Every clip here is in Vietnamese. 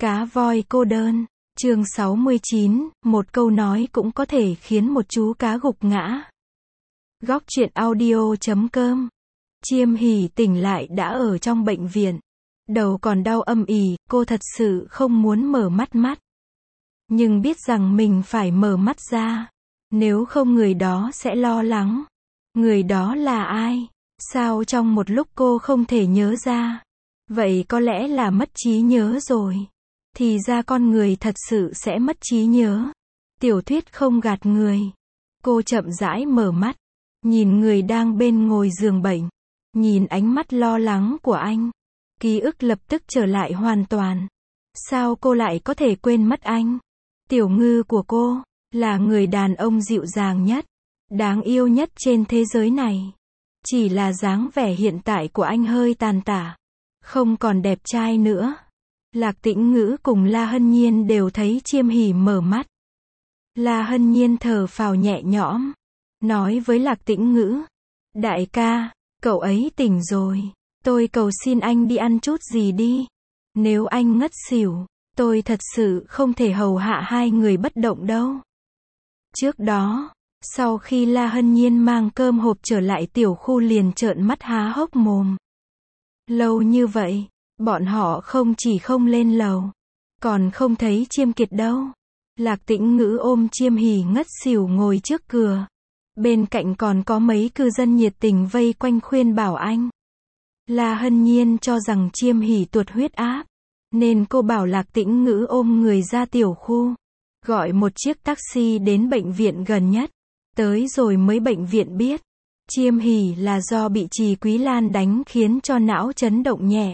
Cá voi cô đơn. Chương 69, một câu nói cũng có thể khiến một chú cá gục ngã. Góc truyện audio.com. Chiêm Hỉ tỉnh lại đã ở trong bệnh viện. Đầu còn đau âm ỉ, cô thật sự không muốn mở mắt. Nhưng biết rằng mình phải mở mắt ra. Nếu không người đó sẽ lo lắng. Người đó là ai? Sao trong một lúc cô không thể nhớ ra? Vậy có lẽ là mất trí nhớ rồi. Thì ra con người thật sự sẽ mất trí nhớ. Tiểu thuyết không gạt người. Cô chậm rãi mở mắt. Nhìn người đang bên ngồi giường bệnh. Nhìn ánh mắt lo lắng của anh. Ký ức lập tức trở lại hoàn toàn. Sao cô lại có thể quên mất anh? Tiểu Ngư của cô, là người đàn ông dịu dàng nhất, đáng yêu nhất trên thế giới này. Chỉ là dáng vẻ hiện tại của anh hơi tàn tả. Không còn đẹp trai nữa. Lạc Tĩnh Ngữ cùng La Hân Nhiên đều thấy Chiêm Hỉ mở mắt. La Hân Nhiên thở phào nhẹ nhõm. Nói với Lạc Tĩnh Ngữ. Đại ca, cậu ấy tỉnh rồi. Tôi cầu xin anh đi ăn chút gì đi. Nếu anh ngất xỉu, tôi thật sự không thể hầu hạ hai người bất động đâu. Trước đó, sau khi La Hân Nhiên mang cơm hộp trở lại tiểu khu liền trợn mắt há hốc mồm. Lâu như vậy, bọn họ không chỉ không lên lầu, còn không thấy Chiêm Kiệt đâu. Lạc Tĩnh Ngữ ôm Chiêm Hỉ ngất xỉu ngồi trước cửa. Bên cạnh còn có mấy cư dân nhiệt tình vây quanh khuyên bảo anh. La Hân Nhiên cho rằng Chiêm Hỉ tuột huyết áp, nên cô bảo Lạc Tĩnh Ngữ ôm người ra tiểu khu, gọi một chiếc taxi đến bệnh viện gần nhất. Tới rồi mới bệnh viện biết, Chiêm Hỉ là do bị Trì Quý Lan đánh khiến cho não chấn động nhẹ.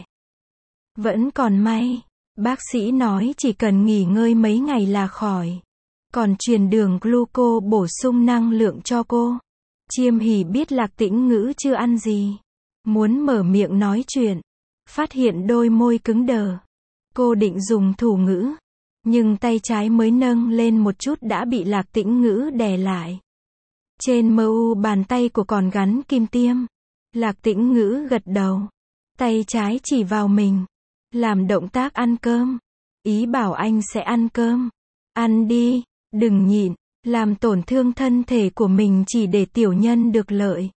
Vẫn còn may, bác sĩ nói chỉ cần nghỉ ngơi mấy ngày là khỏi. Còn truyền đường gluco bổ sung năng lượng cho cô. Chiêm Hỉ biết Lạc Tĩnh Ngữ chưa ăn gì. Muốn mở miệng nói chuyện. Phát hiện đôi môi cứng đờ. Cô định dùng thủ ngữ. Nhưng tay trái mới nâng lên một chút đã bị Lạc Tĩnh Ngữ đè lại. Trên mu bàn tay của còn gắn kim tiêm. Lạc Tĩnh Ngữ gật đầu. Tay trái chỉ vào mình. Làm động tác ăn cơm. Ý bảo anh sẽ ăn cơm. Ăn đi, đừng nhịn, làm tổn thương thân thể của mình chỉ để tiểu nhân được lợi.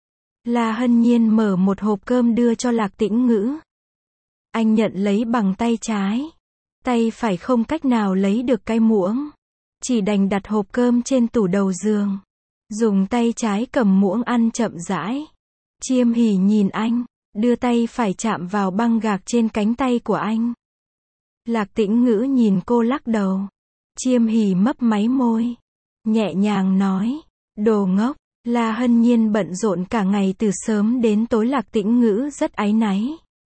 La Hân Nhiên mở một hộp cơm đưa cho Lạc Tĩnh Ngữ. Anh nhận lấy bằng tay trái. Tay phải không cách nào lấy được cái muỗng. Chỉ đành đặt hộp cơm trên tủ đầu giường. Dùng tay trái cầm muỗng ăn chậm rãi. Chiêm Hỉ nhìn anh, đưa tay phải chạm vào băng gạc trên cánh tay của anh. Lạc Tĩnh Ngữ nhìn cô lắc đầu. Chiêm Hỉ mấp máy môi. Nhẹ nhàng nói. Đồ ngốc. La Hân Nhiên bận rộn cả ngày từ sớm đến tối. Lạc Tĩnh Ngữ rất áy náy.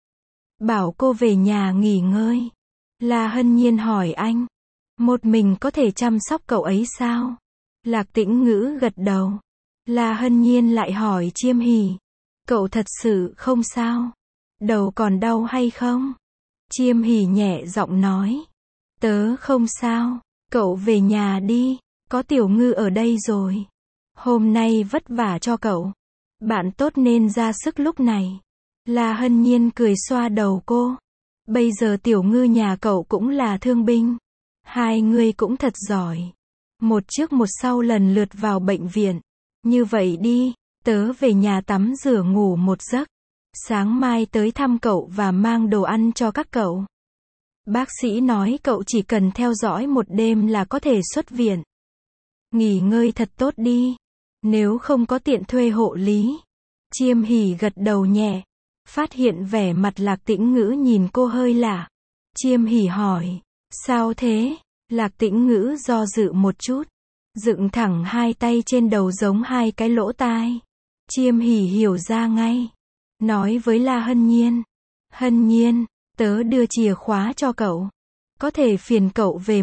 Bảo cô về nhà nghỉ ngơi. La Hân Nhiên hỏi anh. Một mình có thể chăm sóc cậu ấy sao? Lạc Tĩnh Ngữ gật đầu. La Hân Nhiên lại hỏi Chiêm Hỉ. Cậu thật sự không sao? Đầu còn đau hay không? Chiêm Hỉ nhẹ giọng nói. Tớ không sao. Cậu về nhà đi. Có Tiểu Ngư ở đây rồi. Hôm nay vất vả cho cậu. Bạn tốt nên ra sức lúc này. La Hân Nhiên cười xoa đầu cô. Bây giờ Tiểu Ngư nhà cậu cũng là thương binh. Hai người cũng thật giỏi. Một trước một sau lần lượt vào bệnh viện. Như vậy đi, tớ về nhà tắm rửa ngủ một giấc. Sáng mai tới thăm cậu và mang đồ ăn cho các cậu. Bác sĩ nói cậu chỉ cần theo dõi một đêm là có thể xuất viện. Nghỉ ngơi thật tốt đi. Nếu không có tiện thuê hộ lý. Chiêm Hỉ gật đầu nhẹ. Phát hiện vẻ mặt Lạc Tĩnh Ngữ nhìn cô hơi lạ. Chiêm Hỉ hỏi. Sao thế? Lạc Tĩnh Ngữ do dự một chút. Dựng thẳng hai tay trên đầu giống hai cái lỗ tai. Chiêm Hỉ hiểu ra ngay. Nói với La Hân Nhiên. Hân Nhiên, tớ đưa chìa khóa cho cậu. Có thể phiền cậu về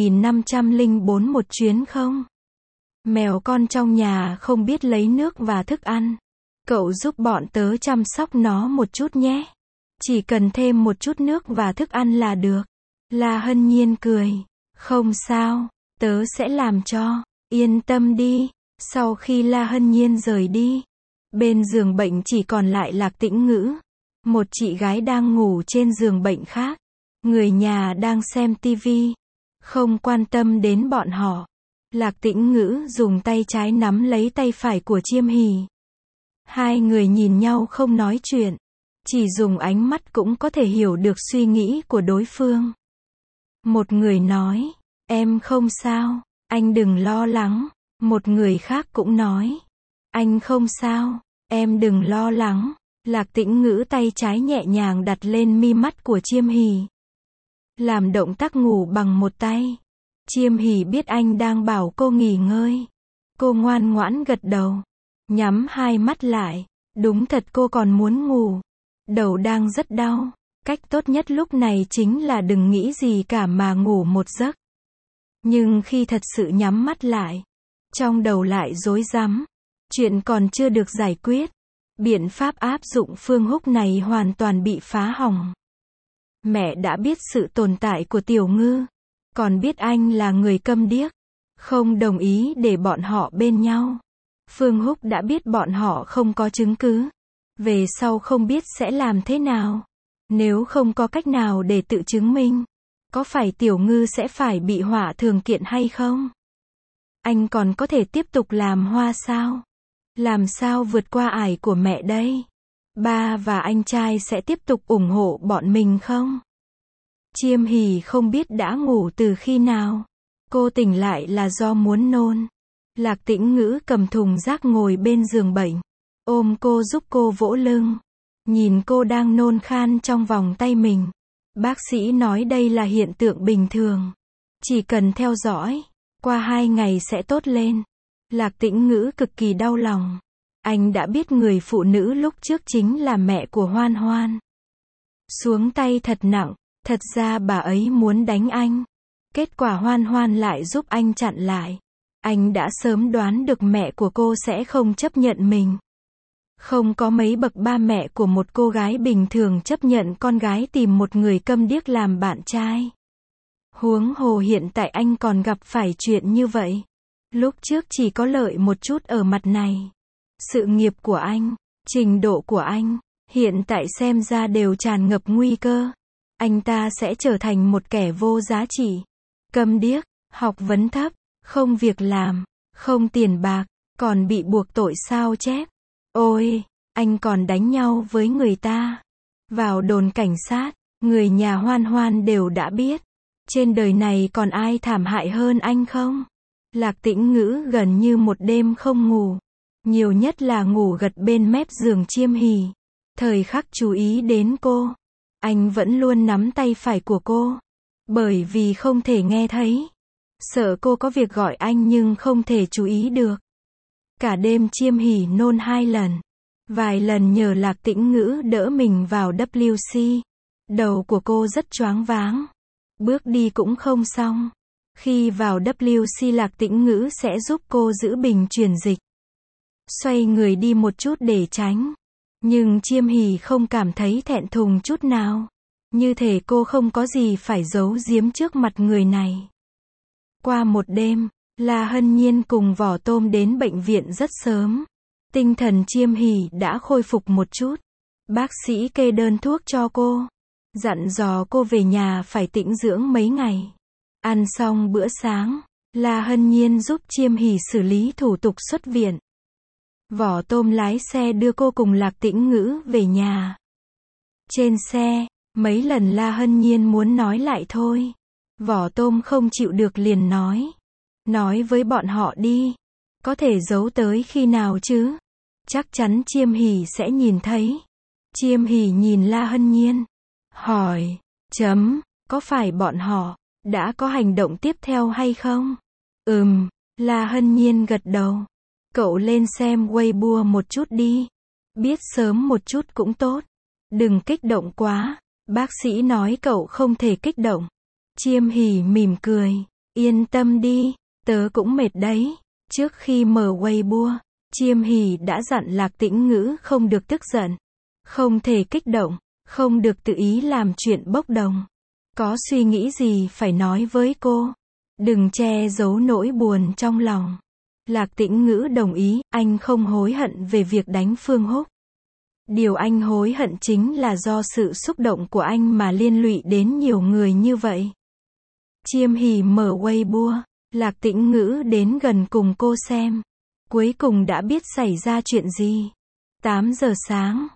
1504 một chuyến không? Mèo con trong nhà không biết lấy nước và thức ăn. Cậu giúp bọn tớ chăm sóc nó một chút nhé. Chỉ cần thêm một chút nước và thức ăn là được. La Hân Nhiên cười. Không sao, tớ sẽ làm cho. Yên tâm đi. Sau khi La Hân Nhiên rời đi, bên giường bệnh chỉ còn lại Lạc Tĩnh Ngữ. Một chị gái đang ngủ trên giường bệnh khác. Người nhà đang xem tivi, không quan tâm đến bọn họ. Lạc Tĩnh Ngữ dùng tay trái nắm lấy tay phải của Chiêm Hỉ. Hai người nhìn nhau không nói chuyện. Chỉ dùng ánh mắt cũng có thể hiểu được suy nghĩ của đối phương. Một người nói, em không sao, anh đừng lo lắng. Một người khác cũng nói, anh không sao, em đừng lo lắng. Lạc Tĩnh Ngữ tay trái nhẹ nhàng đặt lên mi mắt của Chiêm Hỉ. Làm động tác ngủ bằng một tay. Chiêm Hỉ biết anh đang bảo cô nghỉ ngơi. Cô ngoan ngoãn gật đầu. Nhắm hai mắt lại. Đúng thật cô còn muốn ngủ. Đầu đang rất đau. Cách tốt nhất lúc này chính là đừng nghĩ gì cả mà ngủ một giấc. Nhưng khi thật sự nhắm mắt lại, trong đầu lại rối rắm. Chuyện còn chưa được giải quyết. Biện pháp áp dụng Phương Húc này hoàn toàn bị phá hỏng. Mẹ đã biết sự tồn tại của Tiểu Ngư. Còn biết anh là người câm điếc. Không đồng ý để bọn họ bên nhau. Phương Húc đã biết bọn họ không có chứng cứ. Về sau không biết sẽ làm thế nào. Nếu không có cách nào để tự chứng minh, có phải Tiểu Ngư sẽ phải bị họa thường kiện hay không? Anh còn có thể tiếp tục làm hoa sao? Làm sao vượt qua ải của mẹ đây? Ba và anh trai sẽ tiếp tục ủng hộ bọn mình không? Chiêm Hỉ không biết đã ngủ từ khi nào. Cô tỉnh lại là do muốn nôn. Lạc Tĩnh Ngữ cầm thùng rác ngồi bên giường bệnh. Ôm cô giúp cô vỗ lưng. Nhìn cô đang nôn khan trong vòng tay mình. Bác sĩ nói đây là hiện tượng bình thường. Chỉ cần theo dõi, qua 2 ngày sẽ tốt lên. Lạc Tĩnh Ngữ cực kỳ đau lòng. Anh đã biết người phụ nữ lúc trước chính là mẹ của Hoan Hoan. Xuống tay thật nặng, thật ra bà ấy muốn đánh anh. Kết quả Hoan Hoan lại giúp anh chặn lại. Anh đã sớm đoán được mẹ của cô sẽ không chấp nhận mình. Không có mấy bậc ba mẹ của một cô gái bình thường chấp nhận con gái tìm một người câm điếc làm bạn trai. Huống hồ hiện tại anh còn gặp phải chuyện như vậy. Lúc trước chỉ có lợi một chút ở mặt này. Sự nghiệp của anh, trình độ của anh, hiện tại xem ra đều tràn ngập nguy cơ. Anh ta sẽ trở thành một kẻ vô giá trị. Câm điếc, học vấn thấp, không việc làm, không tiền bạc, còn bị buộc tội sao chép. Ôi, anh còn đánh nhau với người ta. Vào đồn cảnh sát, người nhà Hoan Hoan đều đã biết. Trên đời này còn ai thảm hại hơn anh không? Lạc Tĩnh Ngữ gần như một đêm không ngủ. Nhiều nhất là ngủ gật bên mép giường Chiêm Hỉ. Thời khắc chú ý đến cô. Anh vẫn luôn nắm tay phải của cô. Bởi vì không thể nghe thấy. Sợ cô có việc gọi anh nhưng không thể chú ý được. Cả đêm Chiêm Hỉ nôn 2 lần. Vài lần nhờ Lạc Tĩnh Ngữ đỡ mình vào WC. Đầu của cô rất choáng váng. Bước đi cũng không xong. Khi vào WC Lạc Tĩnh Ngữ sẽ giúp cô giữ bình truyền dịch. Xoay người đi một chút để tránh. Nhưng Chiêm Hỉ không cảm thấy thẹn thùng chút nào. Như thể cô không có gì phải giấu giếm trước mặt người này. Qua một đêm, La Hân Nhiên cùng Vỏ Tôm đến bệnh viện rất sớm. Tinh thần Chiêm Hỉ đã khôi phục một chút. Bác sĩ kê đơn thuốc cho cô. Dặn dò cô về nhà phải tĩnh dưỡng mấy ngày. Ăn xong bữa sáng, La Hân Nhiên giúp Chiêm Hỉ xử lý thủ tục xuất viện. Vỏ Tôm lái xe đưa cô cùng Lạc Tĩnh Ngữ về nhà. Trên xe, mấy lần La Hân Nhiên muốn nói lại thôi. Vỏ Tôm không chịu được liền nói. Nói với bọn họ đi. Có thể giấu tới khi nào chứ? Chắc chắn Chiêm Hỉ sẽ nhìn thấy. Chiêm Hỉ nhìn La Hân Nhiên. Hỏi. Có phải bọn họ đã có hành động tiếp theo hay không? La Hân Nhiên gật đầu. Cậu lên xem Weibo một chút đi. Biết sớm một chút cũng tốt. Đừng kích động quá. Bác sĩ nói cậu không thể kích động. Chiêm Hỉ mỉm cười. Yên tâm đi. Tớ cũng mệt đấy. Trước khi mở Weibo, Chiêm Hỉ đã dặn Lạc Tĩnh Ngữ không được tức giận. Không thể kích động. Không được tự ý làm chuyện bốc đồng. Có suy nghĩ gì phải nói với cô. Đừng che giấu nỗi buồn trong lòng. Lạc Tĩnh Ngữ đồng ý, anh không hối hận về việc đánh Phương Húc. Điều anh hối hận chính là do sự xúc động của anh mà liên lụy đến nhiều người như vậy. Chiêm Hỉ mở Weibo, Lạc Tĩnh Ngữ đến gần cùng cô xem. Cuối cùng đã biết xảy ra chuyện gì. 8 giờ sáng,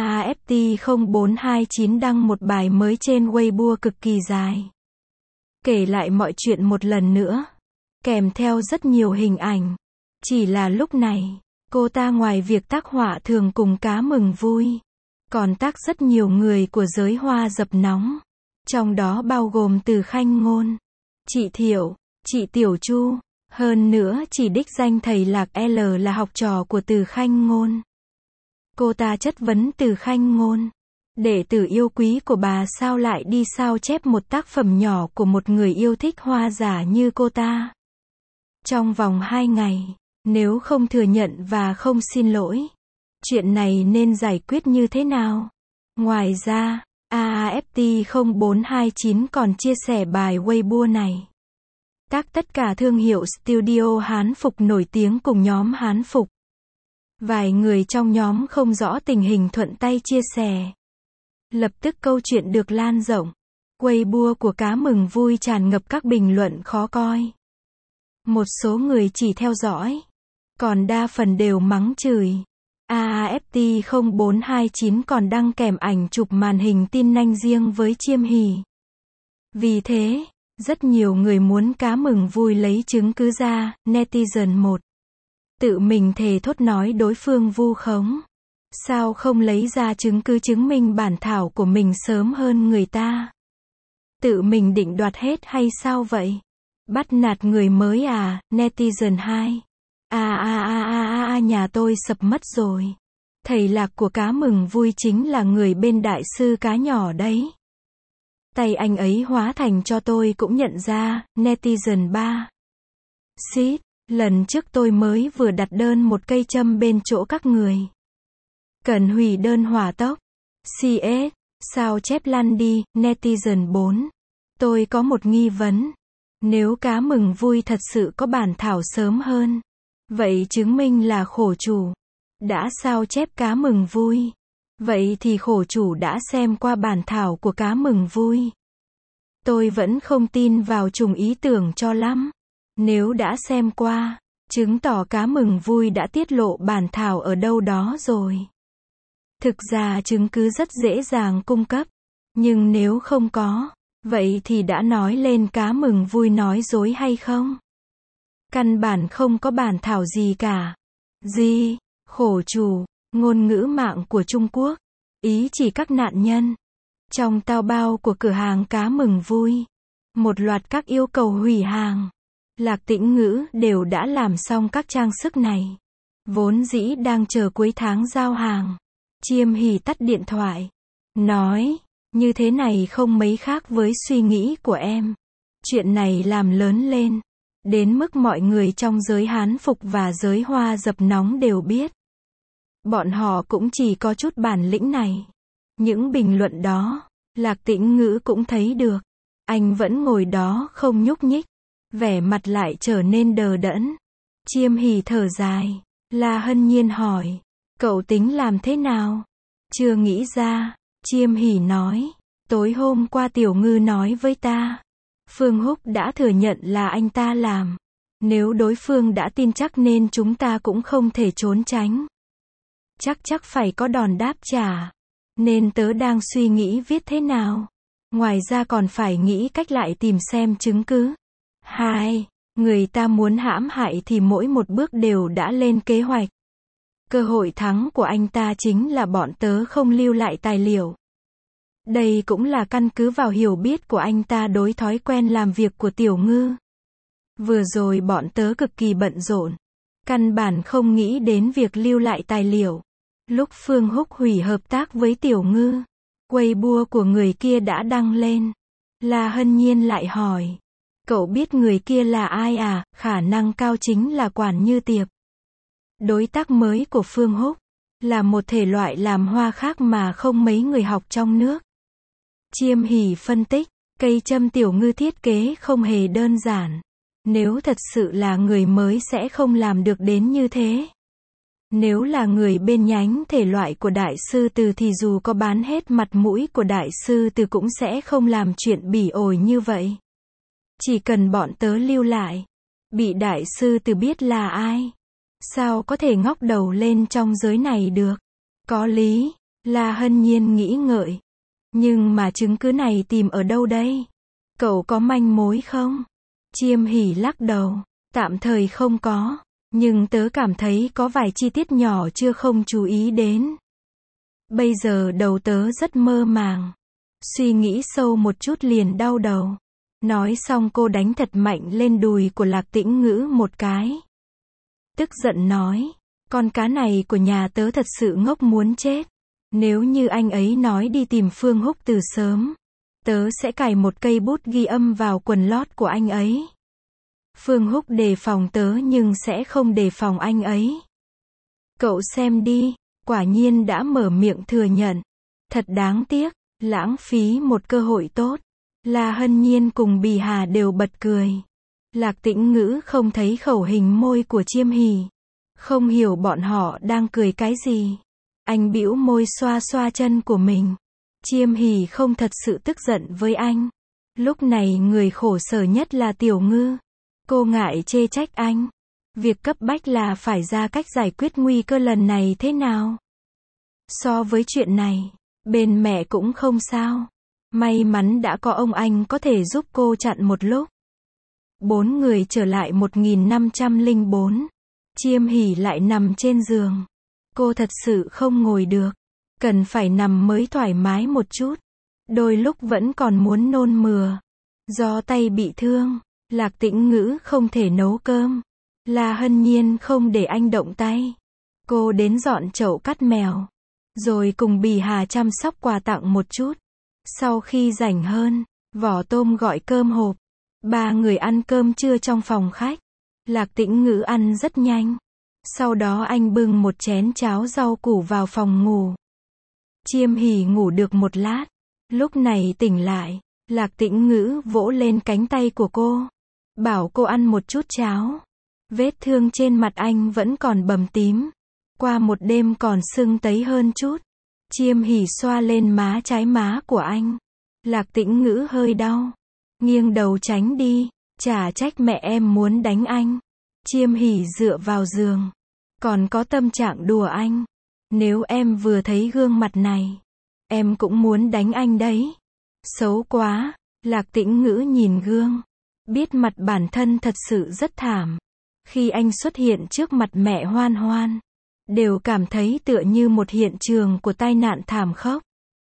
AAFT0429 đăng một bài mới trên Weibo cực kỳ dài. Kể lại mọi chuyện một lần nữa, kèm theo rất nhiều hình ảnh. Chỉ là lúc này, cô ta ngoài việc tác họa thường cùng cá mừng vui, còn tác rất nhiều người của giới hoa dập nóng. Trong đó bao gồm Từ Khanh Ngôn, chị Thiệu, chị Tiểu Chu. Hơn nữa chỉ đích danh thầy Lạc L là học trò của Từ Khanh Ngôn. Cô ta chất vấn Từ Khanh Ngôn. Đệ tử yêu quý của bà sao lại đi sao chép một tác phẩm nhỏ của một người yêu thích hoa giả như cô ta. Trong vòng 2 ngày, nếu không thừa nhận và không xin lỗi, chuyện này nên giải quyết như thế nào? Ngoài ra, AAFT0429 còn chia sẻ bài Weibo này. Tác tất cả thương hiệu studio Hán Phục nổi tiếng cùng nhóm Hán Phục. Vài người trong nhóm không rõ tình hình thuận tay chia sẻ. Lập tức câu chuyện được lan rộng. Weibo của cá mừng vui tràn ngập các bình luận khó coi. Một số người chỉ theo dõi, còn đa phần đều mắng chửi. AAFT0429 còn đăng kèm ảnh chụp màn hình tin nhanh riêng với Chiêm Hỉ. Vì thế, rất nhiều người muốn cá mừng vui lấy chứng cứ ra. Netizen 1. Tự mình thề thốt nói đối phương vu khống. Sao không lấy ra chứng cứ chứng minh bản thảo của mình sớm hơn người ta? Tự mình định đoạt hết hay sao vậy? Bắt nạt người mới à? Netizen 2. Nhà tôi sập mất rồi. Thầy Lạc của cá mừng vui chính là người bên đại sư cá nhỏ đấy. Tay anh ấy hóa thành cho tôi cũng nhận ra. Netizen 3. Xít, lần trước tôi mới vừa đặt đơn một cây châm bên chỗ các người. Cần hủy đơn hỏa tốc. CS, sao chép lăn đi. Netizen 4. Tôi có một nghi vấn. Nếu cá mừng vui thật sự có bản thảo sớm hơn, vậy chứng minh là khổ chủ đã sao chép cá mừng vui. Vậy thì khổ chủ đã xem qua bản thảo của cá mừng vui. Tôi vẫn không tin vào trùng ý tưởng cho lắm. Nếu đã xem qua, chứng tỏ cá mừng vui đã tiết lộ bản thảo ở đâu đó rồi. Thực ra chứng cứ rất dễ dàng cung cấp. Nhưng nếu không có, vậy thì đã nói lên cá mừng vui nói dối hay không? Căn bản không có bản thảo gì cả. Gì? Khổ chủ, ngôn ngữ mạng của Trung Quốc. Ý chỉ các nạn nhân. Trong tao bao của cửa hàng cá mừng vui, một loạt các yêu cầu hủy hàng. Lạc Tĩnh Ngữ đều đã làm xong các trang sức này. Vốn dĩ đang chờ cuối tháng giao hàng. Chiêm Hỉ tắt điện thoại. Nói, như thế này không mấy khác với suy nghĩ của em. Chuyện này làm lớn lên. Đến mức mọi người trong giới Hán Phục và giới hoa dập nóng đều biết. Bọn họ cũng chỉ có chút bản lĩnh này. Những bình luận đó, Lạc Tĩnh Ngữ cũng thấy được. Anh vẫn ngồi đó không nhúc nhích. Vẻ mặt lại trở nên đờ đẫn. Chiêm Hỉ thở dài. La Hân Nhiên hỏi. Cậu tính làm thế nào? Chưa nghĩ ra. Chiêm Hỉ nói. Tối hôm qua Tiểu Ngư nói với ta. Phương Húc đã thừa nhận là anh ta làm. Nếu đối phương đã tin chắc nên chúng ta cũng không thể trốn tránh. Chắc phải có đòn đáp trả. Nên tớ đang suy nghĩ viết thế nào. Ngoài ra còn phải nghĩ cách lại tìm xem chứng cứ. 2. Người ta muốn hãm hại thì mỗi một bước đều đã lên kế hoạch. Cơ hội thắng của anh ta chính là bọn tớ không lưu lại tài liệu. Đây cũng là căn cứ vào hiểu biết của anh ta đối thói quen làm việc của Tiểu Ngư. Vừa rồi bọn tớ cực kỳ bận rộn. Căn bản không nghĩ đến việc lưu lại tài liệu. Lúc Phương Húc hủy hợp tác với Tiểu Ngư, Weibo của người kia đã đăng lên. La Hân Nhiên lại hỏi. Cậu biết người kia là ai à? Khả năng cao chính là Quản Như Tiệp. Đối tác mới của Phương Húc. Là một thể loại làm hoa khác mà không mấy người học trong nước. Chiêm Hỉ phân tích. Cây châm Tiểu Ngư thiết kế không hề đơn giản. Nếu thật sự là người mới sẽ không làm được đến như thế. Nếu là người bên nhánh thể loại của Đại sư Từ thì dù có bán hết mặt mũi của Đại sư Từ cũng sẽ không làm chuyện bỉ ổi như vậy. Chỉ cần bọn tớ lưu lại, bị Đại sư Từ biết là ai, sao có thể ngóc đầu lên trong giới này được. Có lý, La Hân Nhiên nghĩ ngợi. Nhưng mà chứng cứ này tìm ở đâu đây? Cậu có manh mối không? Chiêm Hỷ lắc đầu. Tạm thời không có. Nhưng tớ cảm thấy có vài chi tiết nhỏ chưa không chú ý đến. Bây giờ đầu tớ rất mơ màng. Suy nghĩ sâu một chút liền đau đầu. Nói xong cô đánh thật mạnh lên đùi của Lạc Tĩnh Ngữ một cái. Tức giận nói. Con cá này của nhà tớ thật sự ngốc muốn chết. Nếu như anh ấy nói đi tìm Phương Húc từ sớm, tớ sẽ cài một cây bút ghi âm vào quần lót của anh ấy. Phương Húc đề phòng tớ nhưng sẽ không đề phòng anh ấy. Cậu xem đi, quả nhiên đã mở miệng thừa nhận. Thật đáng tiếc, lãng phí một cơ hội tốt. La Hân Nhiên cùng Bì Hà đều bật cười. Lạc Tĩnh Ngữ không thấy khẩu hình môi của Chiêm Hỷ. Không hiểu bọn họ đang cười cái gì. Anh bĩu môi xoa xoa chân của mình. Chiêm Hỷ không thật sự tức giận với anh. Lúc này người khổ sở nhất là Tiểu Ngư. Cô ngại chê trách anh. Việc cấp bách là phải ra cách giải quyết nguy cơ lần này thế nào. So với chuyện này, bên mẹ cũng không sao. May mắn đã có ông anh có thể giúp cô chặn một lúc. 4 người trở lại 1504. Chiêm Hỷ lại nằm trên giường. Cô thật sự không ngồi được. Cần phải nằm mới thoải mái một chút. Đôi lúc vẫn còn muốn nôn mửa. Do tay bị thương, Lạc Tĩnh Ngữ không thể nấu cơm. La Hân Nhiên không để anh động tay. Cô đến dọn chậu cắt mèo. Rồi cùng Bì Hà chăm sóc quà tặng một chút. Sau khi rảnh hơn, Vỏ Tôm gọi cơm hộp. 3 người ăn cơm trưa trong phòng khách. Lạc Tĩnh Ngữ ăn rất nhanh. Sau đó anh bưng một chén cháo rau củ vào phòng ngủ. Chiêm Hỷ ngủ được một lát. Lúc này tỉnh lại, Lạc Tĩnh Ngữ vỗ lên cánh tay của cô. Bảo cô ăn một chút cháo. Vết thương trên mặt anh vẫn còn bầm tím. Qua một đêm còn sưng tấy hơn chút. Chiêm Hỷ xoa lên má trái má của anh. Lạc Tĩnh Ngữ hơi đau. Nghiêng đầu tránh đi. Chả trách mẹ em muốn đánh anh. Chiêm Hỷ dựa vào giường. Còn có tâm trạng đùa anh. Nếu em vừa thấy gương mặt này, em cũng muốn đánh anh đấy. Xấu quá. Lạc Tĩnh Ngữ nhìn gương. Biết mặt bản thân thật sự rất thảm. Khi anh xuất hiện trước mặt mẹ Hoan Hoan, đều cảm thấy tựa như một hiện trường của tai nạn thảm khốc.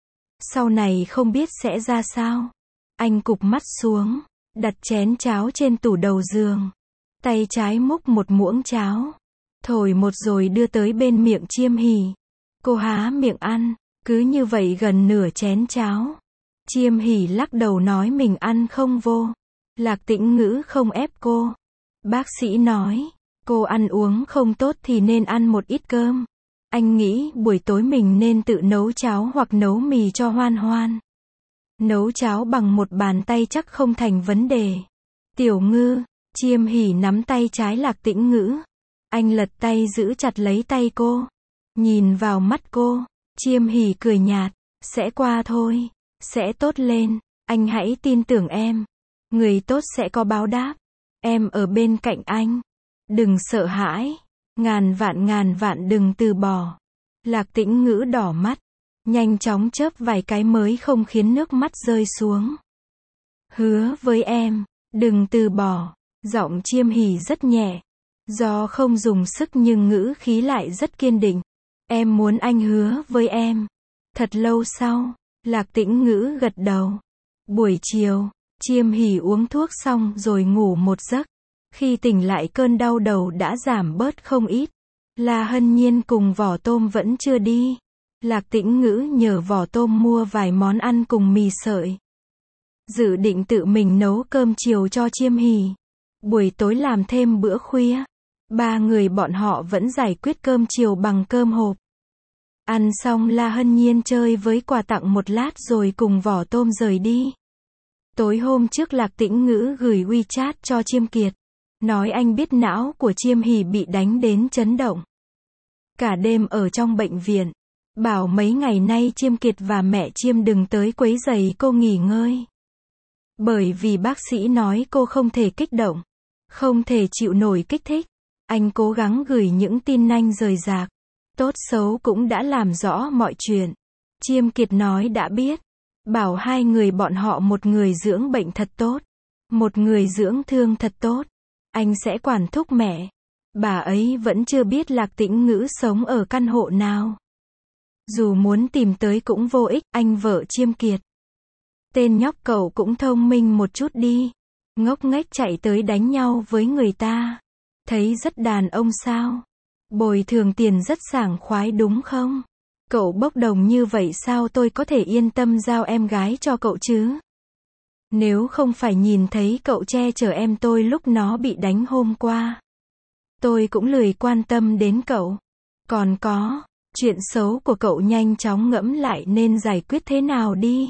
Sau này không biết sẽ ra sao. Anh cụp mắt xuống, đặt chén cháo trên tủ đầu giường. Tay trái múc một muỗng cháo. Thổi một rồi đưa tới bên miệng Chiêm Hỷ. Cô há miệng ăn, cứ như vậy gần nửa chén cháo. Chiêm Hỷ lắc đầu nói mình ăn không vô. Lạc Tĩnh Ngữ không ép cô. Bác sĩ nói, cô ăn uống không tốt thì nên ăn một ít cơm. Anh nghĩ buổi tối mình nên tự nấu cháo hoặc nấu mì cho Hoan Hoan. Nấu cháo bằng một bàn tay chắc không thành vấn đề. Tiểu Ngư. Chiêm Hỷ nắm tay trái Lạc Tĩnh Ngữ. Anh lật tay giữ chặt lấy tay cô. Nhìn vào mắt cô. Chiêm Hỷ cười nhạt. Sẽ qua thôi. Sẽ tốt lên. Anh hãy tin tưởng em. Người tốt sẽ có báo đáp. Em ở bên cạnh anh. Đừng sợ hãi. Ngàn vạn đừng từ bỏ. Lạc Tĩnh Ngữ đỏ mắt. Nhanh chóng chớp vài cái mới không khiến nước mắt rơi xuống. Hứa với em. Đừng từ bỏ. Giọng Chiêm Hỷ rất nhẹ. Do không dùng sức nhưng ngữ khí lại rất kiên định. Em muốn anh hứa với em. Thật lâu sau, Lạc Tĩnh Ngữ gật đầu. Buổi chiều, Chiêm Hỷ uống thuốc xong rồi ngủ một giấc. Khi tỉnh lại cơn đau đầu đã giảm bớt không ít. La Hân Nhiên cùng Vỏ Tôm vẫn chưa đi. Lạc Tĩnh Ngữ nhờ Vỏ Tôm mua vài món ăn cùng mì sợi. Dự định tự mình nấu cơm chiều cho Chiêm Hỷ. Buổi tối làm thêm bữa khuya. 3 người bọn họ vẫn giải quyết cơm chiều bằng cơm hộp. Ăn xong La Hân Nhiên chơi với quà tặng một lát rồi cùng Vỏ Tôm rời đi. Tối hôm trước Lạc Tĩnh Ngữ gửi WeChat cho Chiêm Kiệt. Nói anh biết não của Chiêm Hỷ bị đánh đến chấn động. cả đêm ở trong bệnh viện. Bảo mấy ngày nay Chiêm Kiệt và mẹ Chiêm đừng tới quấy rầy cô nghỉ ngơi. Bởi vì bác sĩ nói cô không thể kích động, không thể chịu nổi kích thích. Anh cố gắng gửi những tin nhanh rời rạc. Tốt xấu cũng đã làm rõ mọi chuyện. Chiêm Kiệt nói đã biết. Bảo hai người bọn họ một người dưỡng bệnh thật tốt, một người dưỡng thương thật tốt. Anh sẽ quản thúc mẹ. Bà ấy vẫn chưa biết Lạc Tĩnh Ngữ sống ở căn hộ nào. Dù muốn tìm tới cũng vô ích, anh vợ Chiêm Kiệt. Tên nhóc cậu cũng thông minh một chút đi. Ngốc nghếch chạy tới đánh nhau với người ta. Thấy rất đàn ông sao? Bồi thường tiền rất sảng khoái đúng không? Cậu bốc đồng như vậy sao tôi có thể yên tâm giao em gái cho cậu chứ? Nếu không phải nhìn thấy cậu che chở em tôi lúc nó bị đánh hôm qua, tôi cũng lười quan tâm đến cậu. Còn có, chuyện xấu của cậu nhanh chóng ngẫm lại nên giải quyết thế nào đi.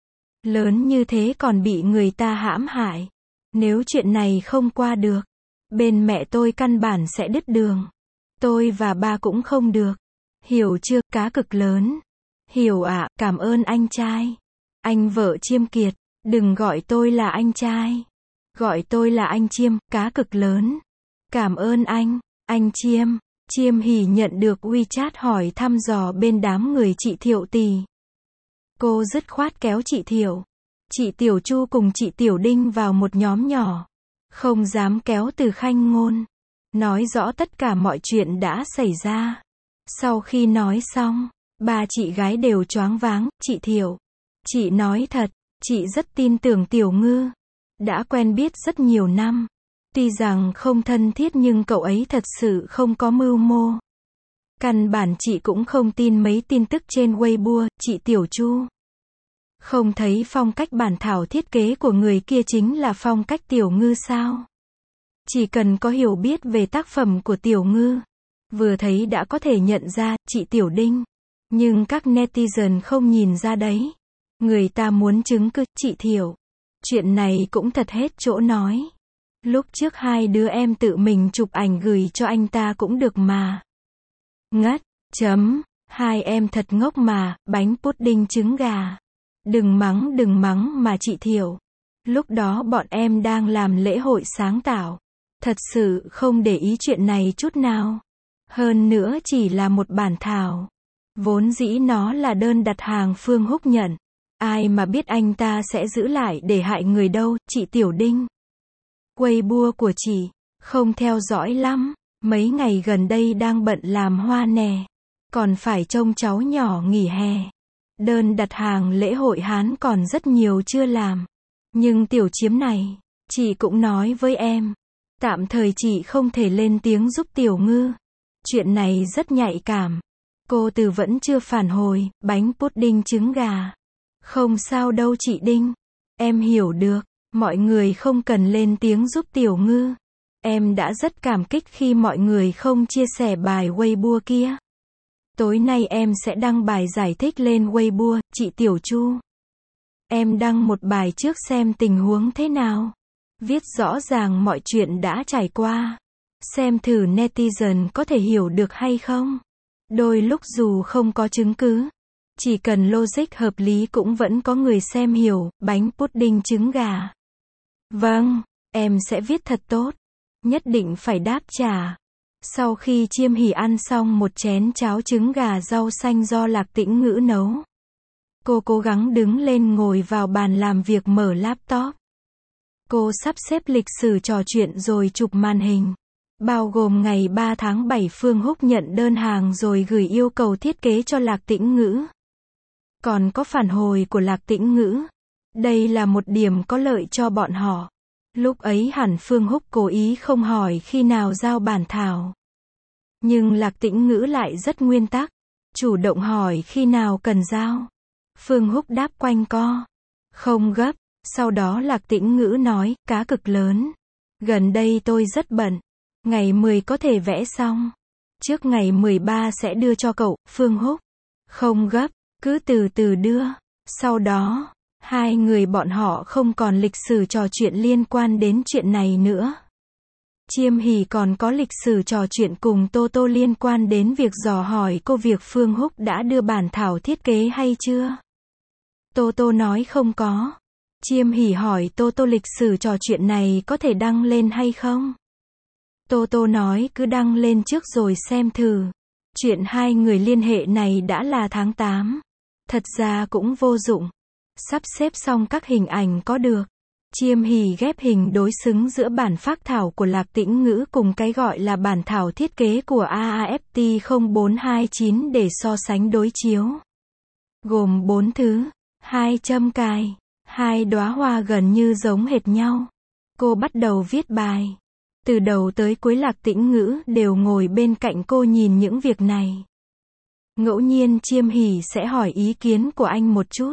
Lớn như thế còn bị người ta hãm hại. Nếu chuyện này không qua được, bên mẹ tôi căn bản sẽ đứt đường. Tôi và ba cũng không được. Hiểu chưa, cá cực lớn. Hiểu ạ, cảm ơn anh trai. Anh vợ Chiêm Kiệt, đừng gọi tôi là anh trai. Gọi tôi là anh Chiêm, cá cực lớn. Cảm ơn anh Chiêm. Chiêm hỉ nhận được WeChat hỏi thăm dò bên đám người chị Thiệu Tì. Cô dứt khoát kéo chị Thiệu, chị Tiểu Chu cùng chị Tiểu Đinh vào một nhóm nhỏ. Không dám kéo từ Khanh Ngôn. Nói rõ tất cả mọi chuyện đã xảy ra. Sau khi nói xong, ba chị gái đều choáng váng. Chị Thiệu, chị nói thật, chị rất tin tưởng Tiểu Ngư. Đã quen biết rất nhiều năm. Tuy rằng không thân thiết nhưng cậu ấy thật sự không có mưu mô. Căn bản chị cũng không tin mấy tin tức trên Weibo. Chị Tiểu Chu, không thấy phong cách bản thảo thiết kế của người kia chính là phong cách Tiểu Ngư sao? Chỉ cần có hiểu biết về tác phẩm của Tiểu Ngư, vừa thấy đã có thể nhận ra. Chị Tiểu Đinh, nhưng các netizen không nhìn ra đấy. Người ta muốn chứng cứ. Chị Thiệu, chuyện này cũng thật hết chỗ nói. Lúc trước hai đứa em tự mình chụp ảnh gửi cho anh ta cũng được mà. Ngất, hai em thật ngốc mà, bánh pudding trứng gà. Đừng mắng mà chị Thiệu. Lúc đó bọn em đang làm lễ hội sáng tạo. Thật sự không để ý chuyện này chút nào. Hơn nữa chỉ là một bản thảo. Vốn dĩ nó là đơn đặt hàng Phương Húc nhận. Ai mà biết anh ta sẽ giữ lại để hại người đâu. Chị Tiểu Đinh, Weibo của chị không theo dõi lắm. Mấy ngày gần đây đang bận làm hoa nè. Còn phải trông cháu nhỏ nghỉ hè. Đơn đặt hàng lễ hội Hán còn rất nhiều chưa làm. Nhưng Tiểu Chiếm này, chị cũng nói với em. Tạm thời chị không thể lên tiếng giúp Tiểu Ngư. Chuyện này rất nhạy cảm. Cô Từ vẫn chưa phản hồi. Bánh pudding trứng gà. Không sao đâu chị Đinh. Em hiểu được. Mọi người không cần lên tiếng giúp Tiểu Ngư. Em đã rất cảm kích khi mọi người không chia sẻ bài Weibo kia. Tối nay em sẽ đăng bài giải thích lên Weibo. Chị Tiểu Chu, em đăng một bài trước xem tình huống thế nào. Viết rõ ràng mọi chuyện đã trải qua. Xem thử netizen có thể hiểu được hay không. Đôi lúc dù không có chứng cứ, chỉ cần logic hợp lý cũng vẫn có người xem hiểu. Bánh pudding trứng gà. Vâng, em sẽ viết thật tốt. Nhất định phải đáp trả. Sau khi Chiêm hỉ ăn xong một chén cháo trứng gà rau xanh do Lạc Tĩnh Ngữ nấu, cô cố gắng đứng lên ngồi vào bàn làm việc mở laptop. Cô sắp xếp lịch sử trò chuyện rồi chụp màn hình. Bao gồm ngày 3 tháng 7 Phương Húc nhận đơn hàng rồi gửi yêu cầu thiết kế cho Lạc Tĩnh Ngữ. Còn có phản hồi của Lạc Tĩnh Ngữ. Đây là một điểm có lợi cho bọn họ. Lúc ấy hẳn Phương Húc cố ý không hỏi khi nào giao bản thảo. Nhưng Lạc Tĩnh Ngữ lại rất nguyên tắc. Chủ động hỏi khi nào cần giao. Phương Húc đáp quanh co. Không gấp. Sau đó Lạc Tĩnh Ngữ nói, cá cực lớn. Gần đây tôi rất bận. Ngày 10 có thể vẽ xong. Trước ngày 13 sẽ đưa cho cậu. Phương Húc, không gấp, cứ từ từ đưa. Sau đó, hai người bọn họ không còn lịch sử trò chuyện liên quan đến chuyện này nữa. Chiêm Hỷ còn có lịch sử trò chuyện cùng Tô Tô liên quan đến việc dò hỏi cô việc Phương Húc đã đưa bản thảo thiết kế hay chưa. Tô Tô nói không có. Chiêm Hỷ hỏi Tô Tô lịch sử trò chuyện này có thể đăng lên hay không. Tô Tô nói cứ đăng lên trước rồi xem thử. Chuyện hai người liên hệ này đã là tháng 8. Thật ra cũng vô dụng. Sắp xếp xong các hình ảnh có được. Chiêm Hỷ ghép hình đối xứng giữa bản phác thảo của Lạc Tĩnh Ngữ cùng cái gọi là bản thảo thiết kế của AAFT 0429 để so sánh đối chiếu. Gồm 4 thứ, 2 châm cài, 2 đóa hoa gần như giống hệt nhau. Cô bắt đầu viết bài. Từ đầu tới cuối Lạc Tĩnh Ngữ đều ngồi bên cạnh cô nhìn những việc này. Ngẫu nhiên Chiêm Hỷ sẽ hỏi ý kiến của anh một chút.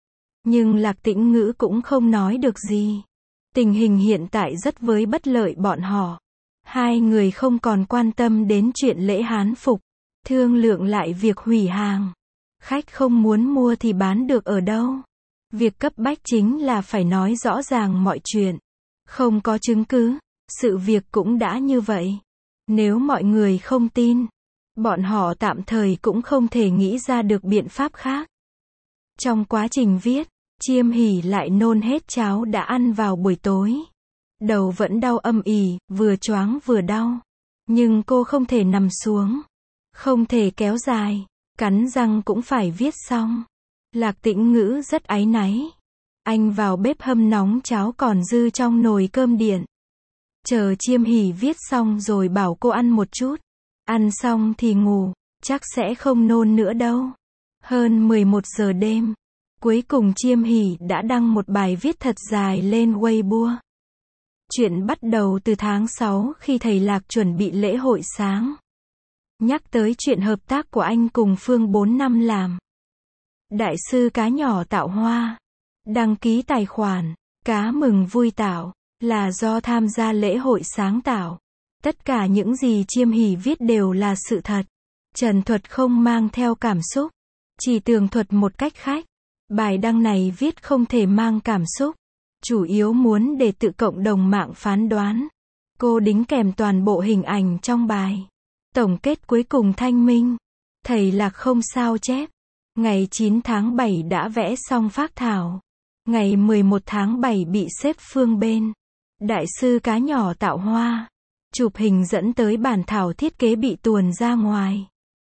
Nhưng Lạc Tĩnh Ngữ cũng không nói được gì. Tình hình hiện tại rất với bất lợi bọn họ. Hai người không còn quan tâm đến chuyện lễ hán phục. Thương lượng lại việc hủy hàng. Khách không muốn mua thì bán được ở đâu. Việc cấp bách chính là phải nói rõ ràng mọi chuyện. Không có chứng cứ, sự việc cũng đã như vậy. Nếu mọi người không tin, bọn họ tạm thời cũng không thể nghĩ ra được biện pháp khác. Trong quá trình viết, Chiêm Hỷ lại nôn hết cháo đã ăn vào buổi tối. Đầu vẫn đau âm ỉ, vừa choáng vừa đau. Nhưng cô không thể nằm xuống. Không thể kéo dài. Cắn răng cũng phải viết xong. Lạc Tĩnh Ngữ rất áy náy. Anh vào bếp hâm nóng cháo còn dư trong nồi cơm điện. Chờ Chiêm Hỷ viết xong rồi bảo cô ăn một chút. Ăn xong thì ngủ, chắc sẽ không nôn nữa đâu. Hơn 11 giờ đêm. Cuối cùng Chiêm Hỷ đã đăng một bài viết thật dài lên Weibo. Chuyện bắt đầu từ tháng 6 khi thầy Lạc chuẩn bị lễ hội sáng. Nhắc tới chuyện hợp tác của anh cùng Phương 4 năm làm. Đại sư cá nhỏ tạo hoa. Đăng ký tài khoản, cá mừng vui tạo, là do tham gia lễ hội sáng tạo. Tất cả những gì Chiêm Hỷ viết đều là sự thật. Trần thuật không mang theo cảm xúc. Chỉ tường thuật một cách khách. Bài đăng này viết không thể mang cảm xúc. Chủ yếu muốn để tự cộng đồng mạng phán đoán. Cô đính kèm toàn bộ hình ảnh trong bài. Tổng kết cuối cùng thanh minh. Thầy Lạc không sao chép. Ngày 9 tháng 7 đã vẽ xong phác thảo. Ngày 11 tháng 7 bị xếp phương bên. Đại sư cá nhỏ tạo hoa. Chụp hình dẫn tới bản thảo thiết kế bị tuồn ra ngoài.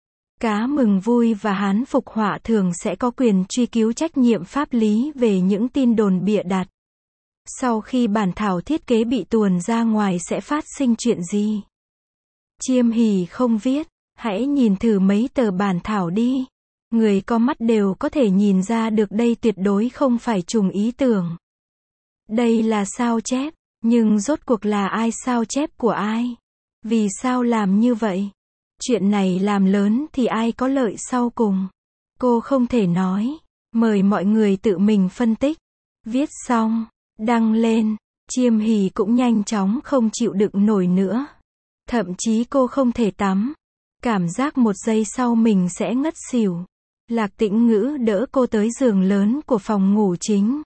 Cá mừng vui và Hán Phục Họa thường sẽ có quyền truy cứu trách nhiệm pháp lý về những tin đồn bịa đặt. Sau khi bản thảo thiết kế bị tuồn ra ngoài sẽ phát sinh chuyện gì? Chiêm Hỷ không viết. Hãy nhìn thử mấy tờ bản thảo đi. Người có mắt đều có thể nhìn ra được đây tuyệt đối không phải trùng ý tưởng. Đây là sao chép, nhưng rốt cuộc là ai sao chép của ai? Vì sao làm như vậy? Chuyện này làm lớn thì ai có lợi sau cùng? Cô không thể nói. Mời mọi người tự mình phân tích. Viết xong, đăng lên. Chiêm Hỷ cũng nhanh chóng không chịu đựng nổi nữa. Thậm chí cô không thể tắm. Cảm giác một giây sau mình sẽ ngất xỉu. Lạc Tĩnh Ngữ đỡ cô tới giường lớn của phòng ngủ chính.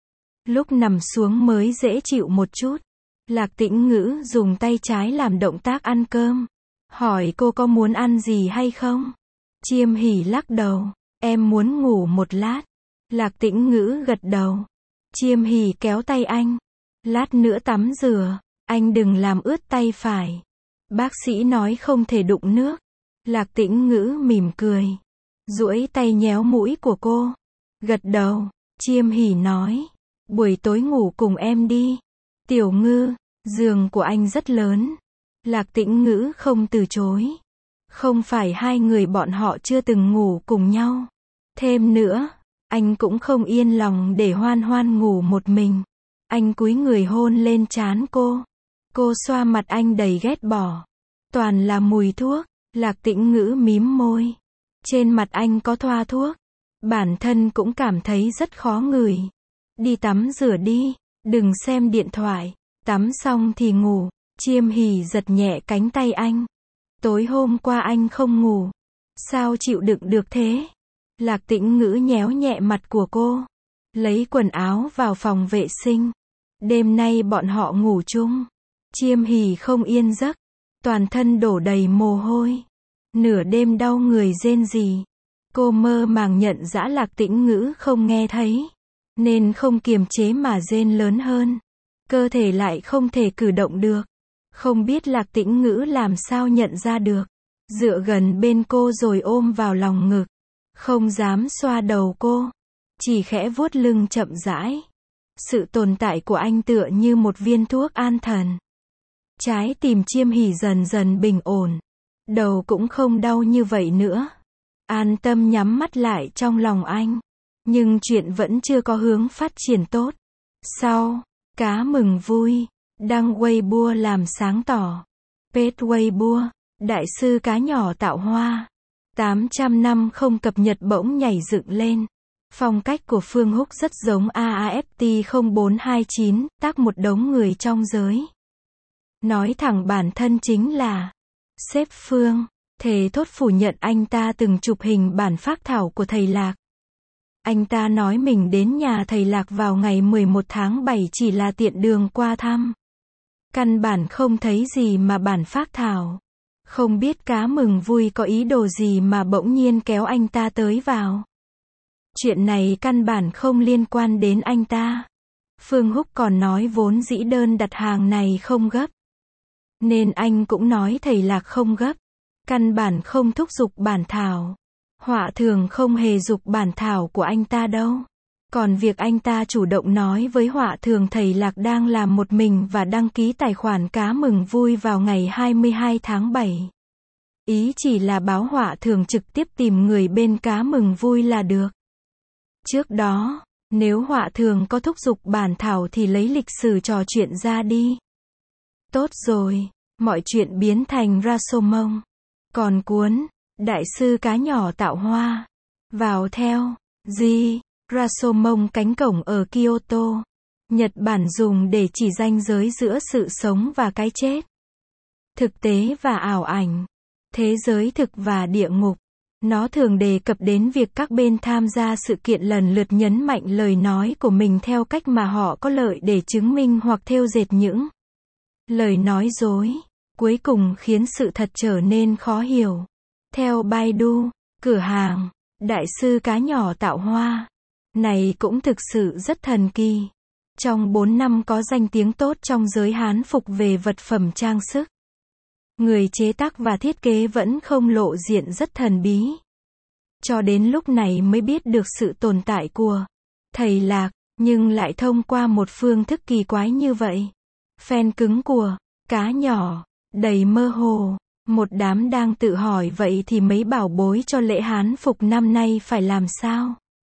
Lúc nằm xuống mới dễ chịu một chút. Lạc Tĩnh Ngữ dùng tay trái làm động tác ăn cơm. Hỏi cô có muốn ăn gì hay không? Chiêm Hỷ lắc đầu. Em muốn ngủ một lát. Lạc Tĩnh Ngữ gật đầu. Chiêm Hỷ kéo tay anh. Lát nữa tắm rửa. Anh đừng làm ướt tay phải. Bác sĩ nói không thể đụng nước. Lạc Tĩnh Ngữ mỉm cười. Duỗi tay nhéo mũi của cô. Gật đầu. Chiêm Hỷ nói. Buổi tối ngủ cùng em đi. Tiểu Ngư, giường của anh rất lớn. Lạc Tĩnh Ngữ không từ chối. Không phải hai người bọn họ chưa từng ngủ cùng nhau. Thêm nữa, anh cũng không yên lòng để Hoan Hoan ngủ một mình. Anh cúi người hôn lên trán cô. Cô xoa mặt anh đầy ghét bỏ. Toàn là mùi thuốc. Lạc Tĩnh Ngữ mím môi. Trên mặt anh có thoa thuốc. Bản thân cũng cảm thấy rất khó ngửi. Đi tắm rửa đi. Đừng xem điện thoại. Tắm xong thì ngủ. Chiêm Hỷ giật nhẹ cánh tay anh. Tối hôm qua anh không ngủ. Sao chịu đựng được thế? Lạc Tĩnh Ngữ nhéo nhẹ mặt của cô. Lấy quần áo vào phòng vệ sinh. Đêm nay bọn họ ngủ chung. Chiêm Hỉ không yên giấc, toàn thân đổ đầy mồ hôi. Nửa đêm đau người rên rỉ. Cô mơ màng nhận ra Lạc Tĩnh Ngữ không nghe thấy, nên không kiềm chế mà rên lớn hơn. Cơ thể lại không thể cử động được. Không biết Lạc Tĩnh Ngữ làm sao nhận ra được. Dựa gần bên cô rồi ôm vào lòng ngực. Không dám xoa đầu cô. Chỉ khẽ vuốt lưng chậm rãi. Sự tồn tại của anh tựa như một viên thuốc an thần. Trái tim Chiêm Hỉ dần dần bình ổn. Đầu cũng không đau như vậy nữa. An tâm nhắm mắt lại trong lòng anh. Nhưng chuyện vẫn chưa có hướng phát triển tốt. Sau, cá mừng vui. Đăng Weibo làm sáng tỏ. Page Weibo, đại sư cá nhỏ tạo hoa. 800 năm không cập nhật bỗng nhảy dựng lên. Phong cách của Phương Húc rất giống AAFT 0429, tác một đống người trong giới. Nói thẳng bản thân chính là sếp Phương, thề thốt phủ nhận anh ta từng chụp hình bản phác thảo của thầy Lạc. Anh ta nói mình đến nhà thầy Lạc vào ngày 11 tháng 7 chỉ là tiện đường qua thăm. Căn bản không thấy gì mà bản phác thảo. Không biết cá mừng vui có ý đồ gì mà bỗng nhiên kéo anh ta tới vào. Chuyện này căn bản không liên quan đến anh ta. Phương Húc còn nói vốn dĩ đơn đặt hàng này không gấp. Nên anh cũng nói thầy Lạc không gấp. Căn bản không thúc giục bản thảo. Họa thường không hề giục bản thảo của anh ta đâu. Còn việc anh ta chủ động nói với họa thường thầy Lạc đang làm một mình và đăng ký tài khoản cá mừng vui vào ngày 22 tháng 7. Ý chỉ là báo họa thường trực tiếp tìm người bên cá mừng vui là được. Trước đó, nếu họa thường có thúc giục bản thảo thì lấy lịch sử trò chuyện ra đi. Tốt rồi, mọi chuyện biến thành Rashomon. Còn cuốn, đại sư cá nhỏ tạo hoa. Vào theo, Rashomon cánh cổng ở Kyoto. Nhật Bản dùng để chỉ ranh giới giữa sự sống và cái chết. Thực tế và ảo ảnh. Thế giới thực và địa ngục. Nó thường đề cập đến việc các bên tham gia sự kiện lần lượt nhấn mạnh lời nói của mình theo cách mà họ có lợi để chứng minh hoặc thêu dệt những lời nói dối, cuối cùng khiến sự thật trở nên khó hiểu. Theo Baidu, cửa hàng, đại sư cá nhỏ tạo hoa, này cũng thực sự rất thần kỳ. Trong 4 năm có danh tiếng tốt trong giới Hán phục về vật phẩm trang sức. Người chế tác và thiết kế vẫn không lộ diện rất thần bí. Cho đến lúc này mới biết được sự tồn tại của thầy Lạc, nhưng lại thông qua một phương thức kỳ quái như vậy. Fan cứng của cá nhỏ, đầy mơ hồ. Một đám đang tự hỏi vậy thì mấy bảo bối cho lễ Hán phục năm nay phải làm sao?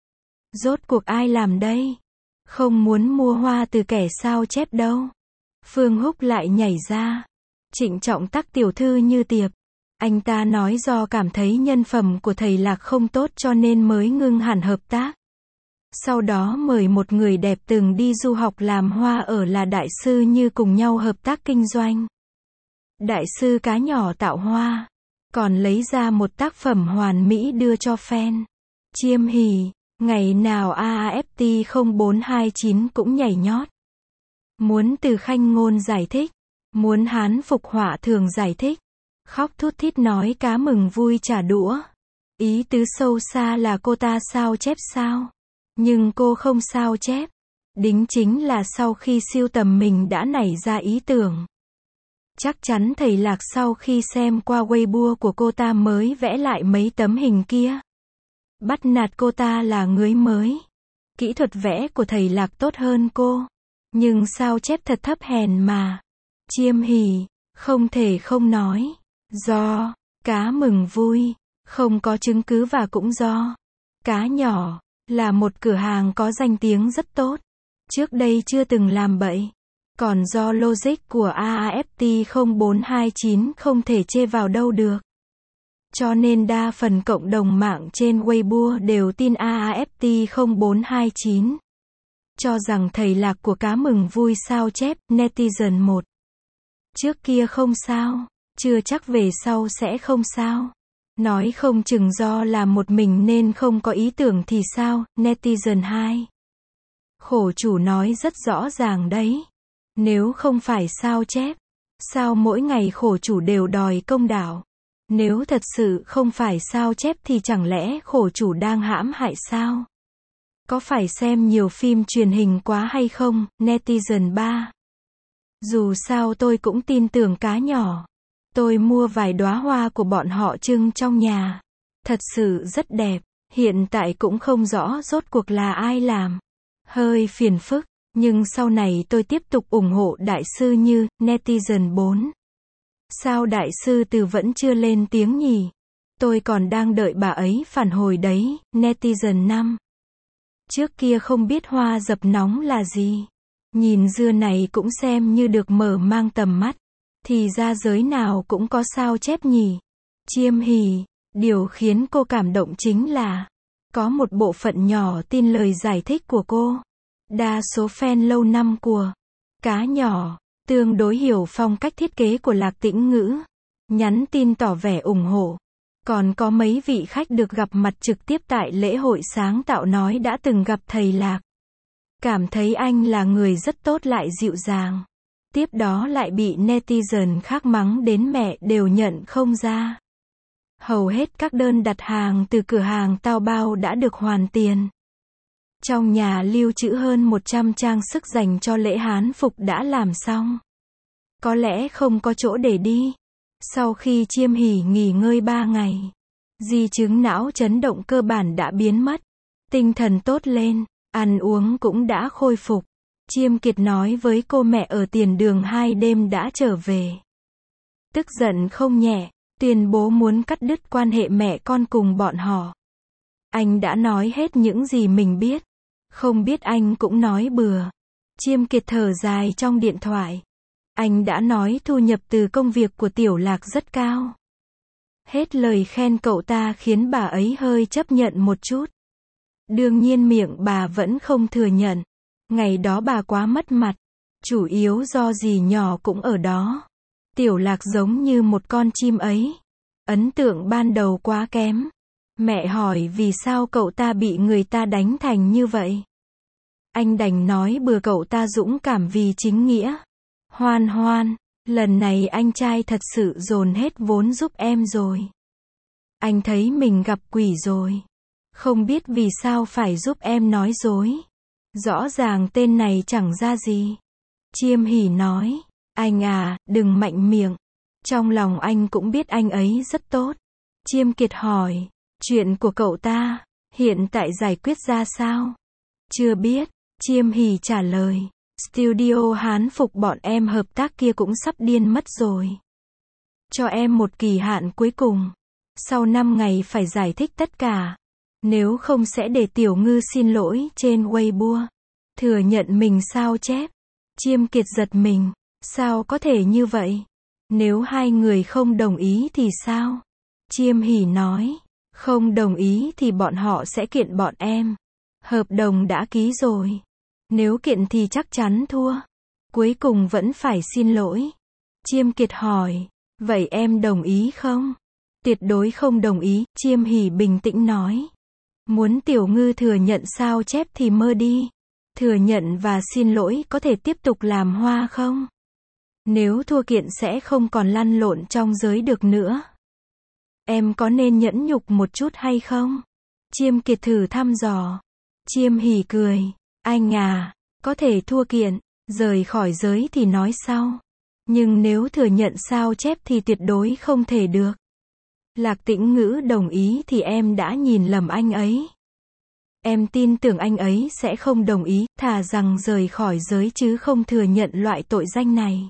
Rốt cuộc ai làm đây? Không muốn mua hoa từ kẻ sao chép đâu. Phương Húc lại nhảy ra. Trịnh trọng tắc tiểu thư như tiệp. Anh ta nói do cảm thấy nhân phẩm của thầy Lạc không tốt cho nên mới ngưng hẳn hợp tác. Sau đó mời một người đẹp từng đi du học làm hoa ở là đại sư Như cùng nhau hợp tác kinh doanh. Đại sư cá nhỏ tạo hoa. Còn lấy ra một tác phẩm hoàn mỹ đưa cho fan. Chiêm Hỉ, ngày nào AAFT 0429 cũng nhảy nhót. Muốn từ Khanh Ngôn giải thích. Muốn Hán phục họa thường giải thích. Khóc thút thít nói cá mừng vui trả đũa. Ý tứ sâu xa là cô ta sao chép sao. Nhưng cô không sao chép. Đính chính là sau khi siêu tầm mình đã nảy ra ý tưởng. Chắc chắn thầy Lạc sau khi xem qua Weibo của cô ta mới vẽ lại mấy tấm hình kia. Bắt nạt cô ta là ngưới mới. Kỹ thuật vẽ của thầy Lạc tốt hơn cô. Nhưng sao chép thật thấp hèn mà. Chiêm Hỉ, không thể không nói. Do cá mừng vui, không có chứng cứ và cũng do cá nhỏ là một cửa hàng có danh tiếng rất tốt. Trước đây chưa từng làm bậy. Còn do logic của AAFT 0429 không thể chê vào đâu được. Cho nên đa phần cộng đồng mạng trên Weibo đều tin AAFT 0429. Cho rằng thầy Lạc của cá mừng vui sao chép, netizen 1. Trước kia không sao, chưa chắc về sau sẽ không sao. Nói không chừng do làm một mình nên không có ý tưởng thì sao, netizen 2. Khổ chủ nói rất rõ ràng đấy. Nếu không phải sao chép, Sao mỗi ngày khổ chủ đều đòi công đạo? Nếu thật sự không phải sao chép thì chẳng lẽ khổ chủ đang hãm hại sao? Có phải xem nhiều phim truyền hình quá hay không? Netizen 3. Dù sao tôi cũng tin tưởng cá nhỏ. Tôi mua vài đóa hoa của bọn họ trưng trong nhà. Thật sự rất đẹp. Hiện tại cũng không rõ rốt cuộc là ai làm. Hơi phiền phức. Nhưng sau này tôi tiếp tục ủng hộ đại sư Như, Netizen 4. Sao đại sư Từ vẫn chưa lên tiếng nhỉ? Tôi còn đang đợi bà ấy phản hồi đấy, Netizen 5. Trước kia không biết hoa dập nóng là gì. Nhìn dưa này cũng xem như được mở mang tầm mắt. Thì ra giới nào cũng có sao chép nhỉ? Chiêm hỉ, điều khiến cô cảm động chính là có một bộ phận nhỏ tin lời giải thích của cô. Đa số fan lâu năm của cá nhỏ tương đối hiểu phong cách thiết kế của Lạc Tĩnh Ngữ, nhắn tin tỏ vẻ ủng hộ. Còn có mấy vị khách được gặp mặt trực tiếp tại lễ hội sáng tạo nói đã từng gặp thầy Lạc. Cảm thấy anh là người rất tốt lại dịu dàng. Tiếp đó lại bị netizen khác mắng đến mẹ đều nhận không ra. Hầu hết các đơn đặt hàng từ cửa hàng Taobao đã được hoàn tiền. Trong nhà lưu trữ hơn 100 trang sức dành cho lễ Hán phục đã làm xong. Có lẽ không có chỗ để đi. Sau khi Chiêm Hỉ nghỉ ngơi 3 ngày, di chứng não chấn động cơ bản đã biến mất. Tinh thần tốt lên, ăn uống cũng đã khôi phục. Chiêm Kiệt nói với cô mẹ ở tiền đường 2 đêm đã trở về. Tức giận không nhẹ, tuyên bố muốn cắt đứt quan hệ mẹ con cùng bọn họ. Anh đã nói hết những gì mình biết. Không biết anh cũng nói bừa. Chiêm Kiệt thở dài trong điện thoại. Anh đã nói thu nhập từ công việc của Tiểu Lạc rất cao. Hết lời khen cậu ta khiến bà ấy hơi chấp nhận một chút. Đương nhiên miệng bà vẫn không thừa nhận. Ngày đó bà quá mất mặt. Chủ yếu do dì nhỏ cũng ở đó. Tiểu Lạc giống như một con chim ấy. Ấn tượng ban đầu quá kém. Mẹ hỏi vì sao cậu ta bị người ta đánh thành như vậy. Anh đành nói bừa cậu ta dũng cảm vì chính nghĩa. Hoan Hoan, lần này anh trai thật sự dồn hết vốn giúp em rồi. Anh thấy mình gặp quỷ rồi. Không biết vì sao phải giúp em nói dối. Rõ ràng tên này chẳng ra gì. Chiêm Hỉ nói, anh à, đừng mạnh miệng. Trong lòng anh cũng biết anh ấy rất tốt. Chiêm Kiệt hỏi, chuyện của cậu ta, hiện tại giải quyết ra sao? Chưa biết, Chiêm Hỉ trả lời. Studio Hán phục bọn em hợp tác kia cũng sắp điên mất rồi. Cho em một kỳ hạn cuối cùng. Sau 5 ngày phải giải thích tất cả. Nếu không sẽ để Tiểu Ngư xin lỗi trên Weibo. Thừa nhận mình sao chép. Chiêm Kiệt giật mình. Sao có thể như vậy? Nếu hai người không đồng ý thì sao? Chiêm Hỉ nói. Không đồng ý thì bọn họ sẽ kiện bọn em. Hợp đồng đã ký rồi. Nếu kiện thì chắc chắn thua. Cuối cùng vẫn phải xin lỗi. Chiêm Kiệt hỏi. Vậy em đồng ý không? Tuyệt đối không đồng ý, Chiêm Hỉ bình tĩnh nói. Muốn Tiểu Ngư thừa nhận sao chép thì mơ đi. Thừa nhận và xin lỗi có thể tiếp tục làm hoa không? Nếu thua kiện sẽ không còn lăn lộn trong giới được nữa. Em có nên nhẫn nhục một chút hay không? Chiêm Kiệt thử thăm dò. Chiêm Hỉ cười. Anh à, có thể thua kiện, rời khỏi giới thì nói sau. Nhưng nếu thừa nhận sao chép thì tuyệt đối không thể được. Lạc Tĩnh Ngữ đồng ý thì em đã nhìn lầm anh ấy. Em tin tưởng anh ấy sẽ không đồng ý, thà rằng rời khỏi giới chứ không thừa nhận loại tội danh này.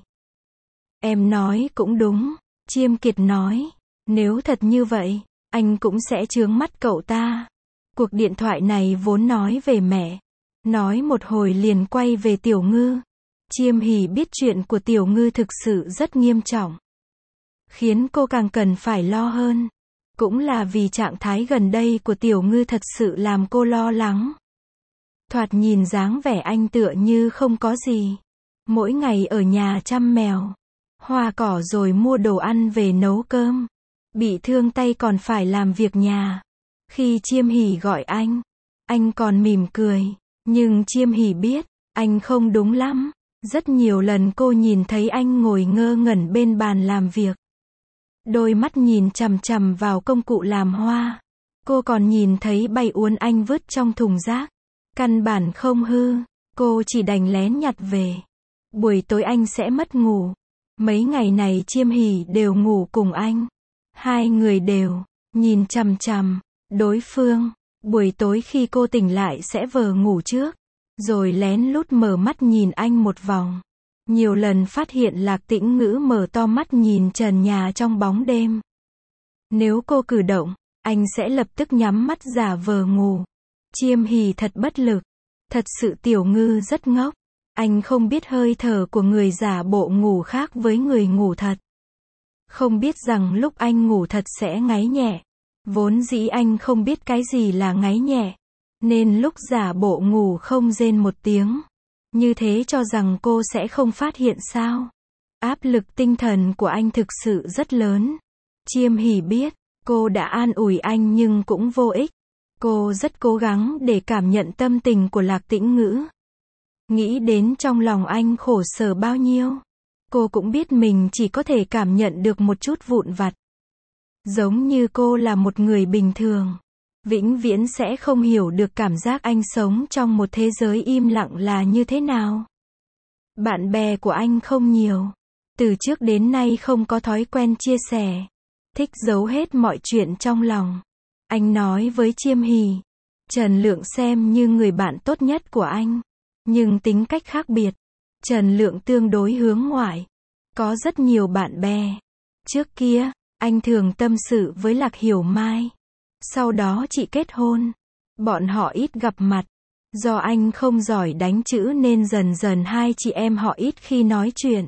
Em nói cũng đúng, Chiêm Kiệt nói. Nếu thật như vậy, anh cũng sẽ chướng mắt cậu ta. Cuộc điện thoại này vốn nói về mẹ. Nói một hồi liền quay về Tiểu Ngư. Chiêm Hỉ biết chuyện của Tiểu Ngư thực sự rất nghiêm trọng. Khiến cô càng cần phải lo hơn. Cũng là vì trạng thái gần đây của Tiểu Ngư thật sự làm cô lo lắng. Thoạt nhìn dáng vẻ anh tựa như không có gì. Mỗi ngày ở nhà chăm mèo, hoa cỏ rồi mua đồ ăn về nấu cơm. Bị thương tay còn phải làm việc nhà. Khi Chiêm Hỉ gọi anh còn mỉm cười. Nhưng Chiêm Hỉ biết, anh không đúng lắm. Rất nhiều lần cô nhìn thấy anh ngồi ngơ ngẩn bên bàn làm việc. Đôi mắt nhìn chằm chằm vào công cụ làm hoa. Cô còn nhìn thấy bay uốn anh vứt trong thùng rác. Căn bản không hư, cô chỉ đành lén nhặt về. Buổi tối anh sẽ mất ngủ. Mấy ngày này Chiêm Hỷ đều ngủ cùng anh. Hai người đều nhìn chằm chằm đối phương. Buổi tối khi cô tỉnh lại sẽ vờ ngủ trước, rồi lén lút mở mắt nhìn anh một vòng. Nhiều lần phát hiện Lạc Tĩnh Ngữ mở to mắt nhìn trần nhà trong bóng đêm. Nếu cô cử động, anh sẽ lập tức nhắm mắt giả vờ ngủ. Chiêm Hỷ thật bất lực. Thật sự Tiểu Ngư rất ngốc. Anh không biết hơi thở của người giả bộ ngủ khác với người ngủ thật. Không biết rằng lúc anh ngủ thật sẽ ngáy nhẹ. Vốn dĩ anh không biết cái gì là ngáy nhẹ. Nên lúc giả bộ ngủ không rên một tiếng. Như thế cho rằng cô sẽ không phát hiện sao. Áp lực tinh thần của anh thực sự rất lớn. Chiêm Hỷ biết, cô đã an ủi anh nhưng cũng vô ích. Cô rất cố gắng để cảm nhận tâm tình của Lạc Tĩnh Ngữ. Nghĩ đến trong lòng anh khổ sở bao nhiêu. Cô cũng biết mình chỉ có thể cảm nhận được một chút vụn vặt. Giống như cô là một người bình thường. Vĩnh viễn sẽ không hiểu được cảm giác anh sống trong một thế giới im lặng là như thế nào. Bạn bè của anh không nhiều. Từ trước đến nay không có thói quen chia sẻ. Thích giấu hết mọi chuyện trong lòng. Anh nói với Chiêm Hỷ, Trần Lượng xem như người bạn tốt nhất của anh. Nhưng tính cách khác biệt. Trần Lượng tương đối hướng ngoại. Có rất nhiều bạn bè. Trước kia, anh thường tâm sự với Lạc Hiểu Mai. Sau đó chị kết hôn. Bọn họ ít gặp mặt. Do anh không giỏi đánh chữ nên dần dần hai chị em họ ít khi nói chuyện.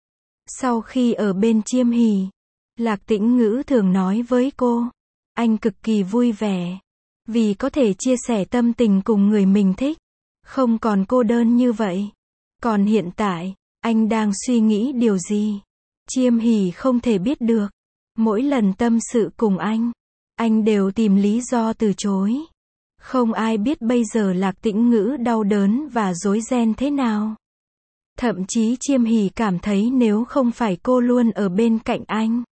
Sau khi ở bên Chiêm Hỷ, Lạc Tĩnh Ngữ thường nói với cô, anh cực kỳ vui vẻ. Vì có thể chia sẻ tâm tình cùng người mình thích. Không còn cô đơn như vậy. Còn hiện tại, anh đang suy nghĩ điều gì? Chiêm Hỷ không thể biết được. Mỗi lần tâm sự cùng anh đều tìm lý do từ chối. Không ai biết bây giờ Lạc Tĩnh Ngữ đau đớn và rối ren thế nào. Thậm chí Chiêm Hỷ cảm thấy nếu không phải cô luôn ở bên cạnh anh,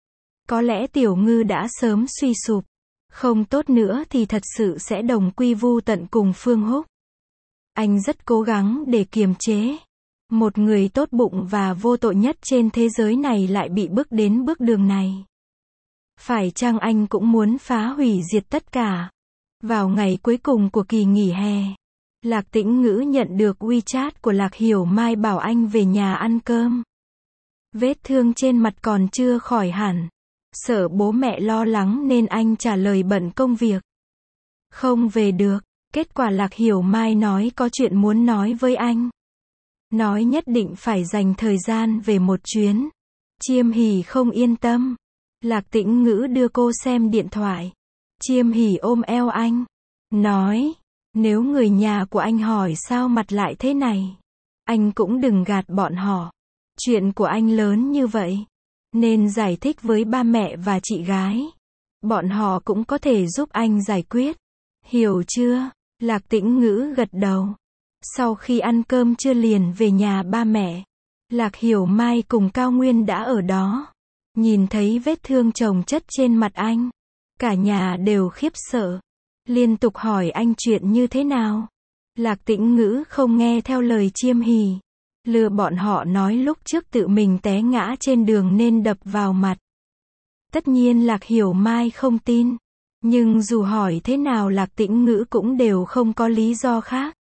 có lẽ Tiểu Ngư đã sớm suy sụp. Không tốt nữa thì thật sự sẽ đồng quy vu tận cùng Phương Húc. Anh rất cố gắng để kiềm chế. Một người tốt bụng và vô tội nhất trên thế giới này lại bị bước đến bước đường này. Phải chăng anh cũng muốn phá hủy diệt tất cả? Vào ngày cuối cùng của kỳ nghỉ hè, Lạc Tĩnh Ngữ nhận được WeChat của Lạc Hiểu Mai bảo anh về nhà ăn cơm. Vết thương trên mặt còn chưa khỏi hẳn. Sợ bố mẹ lo lắng nên anh trả lời bận công việc. Không về được. Kết quả Lạc Hiểu Mai nói có chuyện muốn nói với anh. Nói nhất định phải dành thời gian về một chuyến. Chiêm Hỷ không yên tâm. Lạc Tĩnh Ngữ đưa cô xem điện thoại. Chiêm Hỷ ôm eo anh. Nói, nếu người nhà của anh hỏi sao mặt lại thế này, anh cũng đừng gạt bọn họ. Chuyện của anh lớn như vậy, nên giải thích với ba mẹ và chị gái. Bọn họ cũng có thể giúp anh giải quyết. Hiểu chưa? Lạc Tĩnh Ngữ gật đầu. Sau khi ăn cơm trưa liền về nhà ba mẹ. Lạc Hiểu Mai cùng Cao Nguyên đã ở đó. Nhìn thấy vết thương chồng chất trên mặt anh. Cả nhà đều khiếp sợ. Liên tục hỏi anh chuyện như thế nào. Lạc Tĩnh Ngữ không nghe theo lời Chiêm Hỷ. Lừa bọn họ nói lúc trước tự mình té ngã trên đường nên đập vào mặt. Tất nhiên Lạc Hiểu Mai không tin. Nhưng dù hỏi thế nào Lạc Tĩnh Ngữ cũng đều không có lý do khác.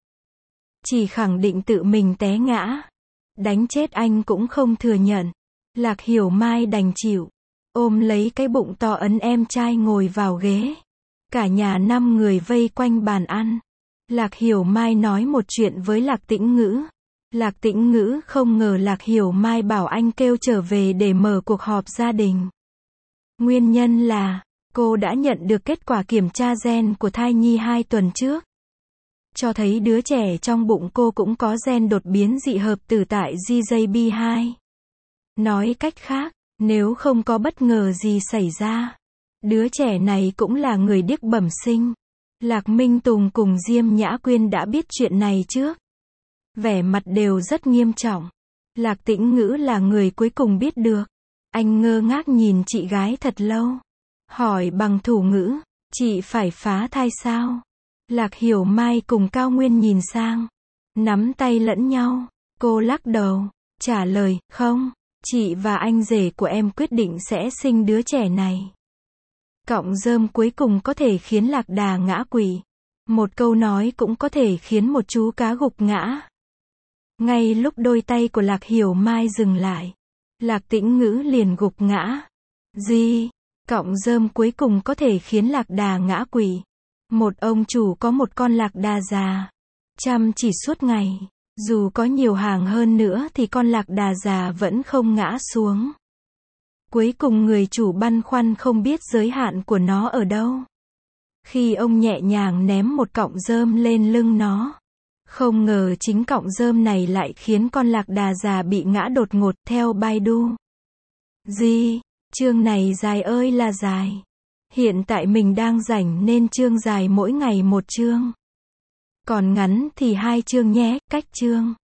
Chỉ khẳng định tự mình té ngã. Đánh chết anh cũng không thừa nhận. Lạc Hiểu Mai đành chịu. Ôm lấy cái bụng to ấn em trai ngồi vào ghế. Cả nhà 5 người vây quanh bàn ăn. Lạc Hiểu Mai nói một chuyện với Lạc Tĩnh Ngữ. Lạc Tĩnh Ngữ không ngờ Lạc Hiểu Mai bảo anh kêu trở về để mở cuộc họp gia đình. Nguyên nhân là, cô đã nhận được kết quả kiểm tra gen của thai nhi 2 tuần trước. Cho thấy đứa trẻ trong bụng cô cũng có gen đột biến dị hợp tử tại GJB2. Nói cách khác, nếu không có bất ngờ gì xảy ra, đứa trẻ này cũng là người điếc bẩm sinh. Lạc Minh Tùng cùng Diêm Nhã Quyên đã biết chuyện này trước. Vẻ mặt đều rất nghiêm trọng. Lạc Tĩnh Ngữ là người cuối cùng biết được. Anh ngơ ngác nhìn chị gái thật lâu. Hỏi bằng thủ ngữ, chị phải phá thai sao? Lạc Hiểu Mai cùng Cao Nguyên nhìn sang. Nắm tay lẫn nhau. Cô lắc đầu. Trả lời, không. Chị và anh rể của em quyết định sẽ sinh đứa trẻ này. Cọng rơm cuối cùng có thể khiến lạc đà ngã quỵ. Một câu nói cũng có thể khiến một chú cá gục ngã. Ngay lúc đôi tay của Lạc Hiểu Mai dừng lại, Lạc Tĩnh Ngữ liền gục ngã. Gì? Cọng rơm cuối cùng có thể khiến lạc đà ngã quỵ. Một ông chủ có một con lạc đà già, chăm chỉ suốt ngày. Dù có nhiều hàng hơn nữa thì con lạc đà già vẫn không ngã xuống. Cuối cùng người chủ băn khoăn không biết giới hạn của nó ở đâu. Khi ông nhẹ nhàng ném một cọng rơm lên lưng nó, không ngờ chính cọng rơm này lại khiến con lạc đà già bị ngã đột ngột theo Baidu. Gì? Chương này dài ơi là dài. Hiện tại mình đang rảnh nên chương dài mỗi ngày một chương. Còn ngắn thì 2 chương nhé, cách chương.